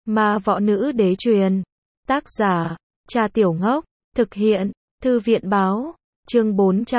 Ma võ nữ đế truyền. Tác giả, Trà Tiểu Ngốc. Thực hiện, Thư viện báo. Chương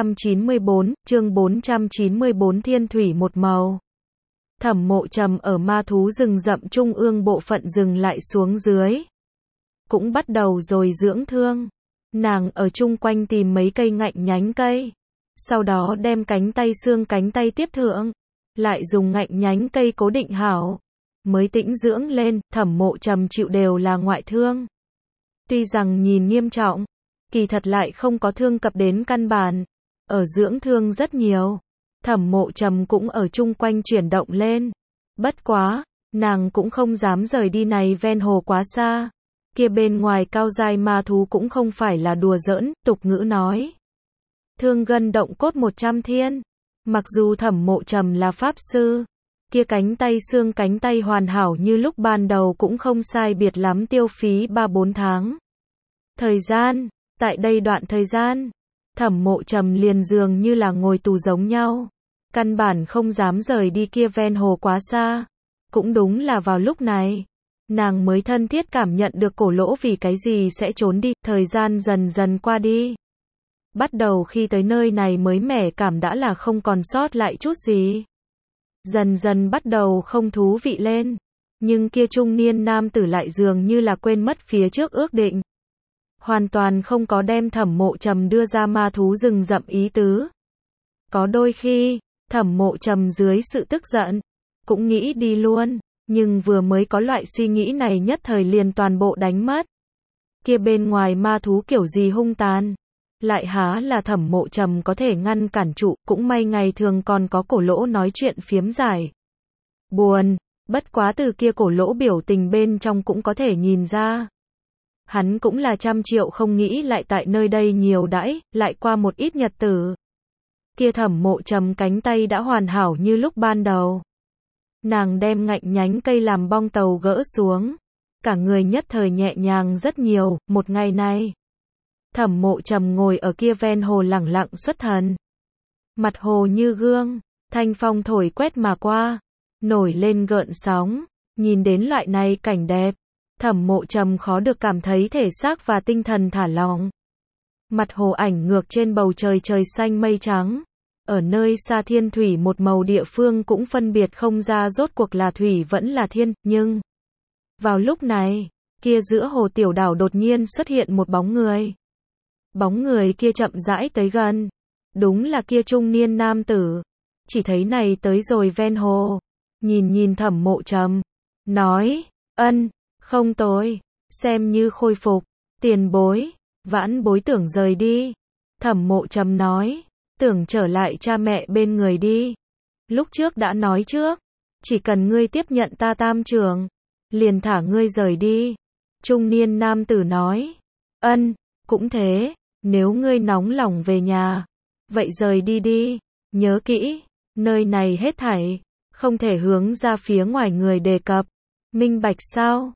494, Thiên thủy một màu. Thẩm Mộ Trầm ở ma thú rừng rậm trung ương bộ phận dừng lại xuống dưới. Cũng bắt đầu rồi dưỡng thương. Nàng ở chung quanh tìm mấy cây ngạnh nhánh cây. Sau đó đem cánh tay xương cánh tay tiếp thượng. Lại dùng ngạnh nhánh cây cố định hảo. Mới tĩnh dưỡng lên, Thẩm Mộ Trầm chịu đều là ngoại thương. Tuy rằng nhìn nghiêm trọng, kỳ thật lại không có thương cập đến căn bản. Ở dưỡng thương rất nhiều. Thẩm Mộ Trầm cũng ở chung quanh chuyển động lên. Bất quá, nàng cũng không dám rời đi này ven hồ quá xa. Kia bên ngoài cao giai ma thú cũng không phải là đùa giỡn, tục ngữ nói. Thương gân động cốt 100 thiên. Mặc dù Thẩm Mộ Trầm là pháp sư, kia cánh tay xương cánh tay hoàn hảo như lúc ban đầu cũng không sai biệt lắm tiêu phí 3-4 tháng. Thời gian, tại đây đoạn thời gian, Thẩm Mộ Trầm liền dường như là ngồi tù giống nhau. Căn bản không dám rời đi kia ven hồ quá xa. Cũng đúng là vào lúc này, nàng mới thân thiết cảm nhận được cổ lỗ vì cái gì sẽ trốn đi. Thời gian dần dần qua đi. Bắt đầu khi tới nơi này mới mẻ cảm đã là không còn sót lại chút gì. Dần dần bắt đầu không thú vị lên. Nhưng kia trung niên nam tử lại dường như là quên mất phía trước ước định. Hoàn toàn không có đem Thẩm Mộ Trầm đưa ra ma thú rừng rậm ý tứ. Có đôi khi, Thẩm Mộ Trầm dưới sự tức giận, cũng nghĩ đi luôn, nhưng vừa mới có loại suy nghĩ này nhất thời liền toàn bộ đánh mất. Kia bên ngoài ma thú kiểu gì hung tàn, lại há là Thẩm Mộ Trầm có thể ngăn cản trụ, cũng may ngày thường còn có cổ lỗ nói chuyện phiếm giải. Buồn, bất quá từ kia cổ lỗ biểu tình bên trong cũng có thể nhìn ra. Hắn cũng là 100 triệu không nghĩ lại tại nơi đây nhiều đãi, lại qua một ít nhật tử. Kia Thẩm Mộ Trầm cánh tay đã hoàn hảo như lúc ban đầu. Nàng đem ngạnh nhánh cây làm bong tàu gỡ xuống. Cả người nhất thời nhẹ nhàng rất nhiều. Một ngày này, Thẩm Mộ Trầm ngồi ở kia ven hồ lẳng lặng xuất thần. Mặt hồ như gương, thanh phong thổi quét mà qua, nổi lên gợn sóng. Nhìn đến loại này cảnh đẹp, Thẩm Mộ Trầm khó được cảm thấy thể xác và tinh thần thả lỏng. Mặt hồ ảnh ngược trên bầu trời trời xanh mây trắng. Ở nơi xa thiên thủy một màu địa phương cũng phân biệt không ra rốt cuộc là thủy vẫn là thiên, nhưng vào lúc này, kia giữa hồ tiểu đảo đột nhiên xuất hiện một bóng người. Bóng người kia chậm rãi tới gần. Đúng là kia trung niên nam tử. Chỉ thấy này tới rồi ven hồ. Nhìn Thẩm Mộ Trầm. Nói, không tối. Xem như khôi phục. Tiền bối. Vãn bối tưởng rời đi. Thẩm Mộ Trầm nói. Tưởng trở lại cha mẹ bên người đi. Lúc trước đã nói trước. Chỉ cần ngươi tiếp nhận ta tam trường. Liền thả ngươi rời đi. Trung niên nam tử nói. Cũng thế. Nếu ngươi nóng lòng về nhà. Vậy rời đi đi. Nhớ kỹ. Nơi này hết thảy. Không thể hướng ra phía ngoài người đề cập. Minh bạch sao?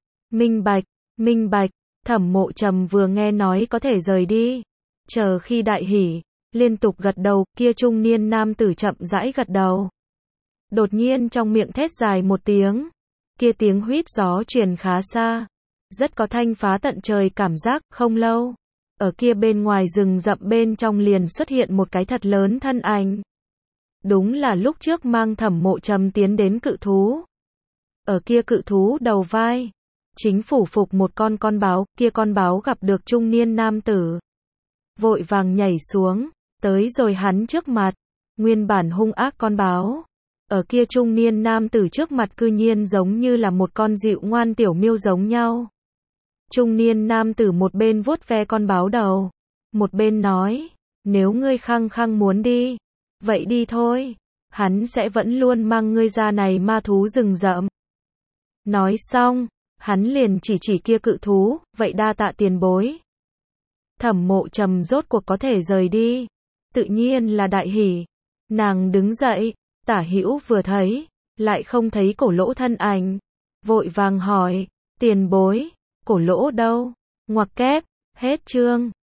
Minh bạch. Thẩm Mộ Trầm vừa nghe nói có thể rời đi. Chờ khi đại hỉ. Liên tục gật đầu. Kia trung niên nam tử chậm rãi gật đầu. Đột nhiên trong miệng thét dài một tiếng. Kia tiếng huýt gió truyền khá xa. Rất có thanh phá tận trời cảm giác. Không lâu. Ở kia bên ngoài rừng rậm bên trong liền xuất hiện một cái thật lớn thân ảnh. Đúng là lúc trước mang Thẩm Mộ Trầm tiến đến cự thú. Ở kia cự thú đầu vai, chính phủ phục một con báo. Kia con báo gặp được trung niên nam tử, vội vàng nhảy xuống, tới rồi hắn trước mặt. Nguyên bản hung ác con báo, ở kia trung niên nam tử trước mặt cư nhiên giống như là một con dịu ngoan tiểu miêu giống nhau. Trung niên nam tử một bên vuốt ve con báo đầu, một bên nói, nếu ngươi khăng khăng muốn đi, vậy đi thôi, hắn sẽ vẫn luôn mang ngươi ra này ma thú rừng rậm. Nói xong, hắn liền chỉ kia cự thú, vậy đa tạ tiền bối. Thẩm Mộ Trầm rốt cuộc có thể rời đi, tự nhiên là đại hỉ. Nàng đứng dậy, tả hữu vừa thấy, lại không thấy cổ lỗ thân ảnh, vội vàng hỏi, tiền bối, cổ lỗ đâu? Ngoặc kép, hết chương.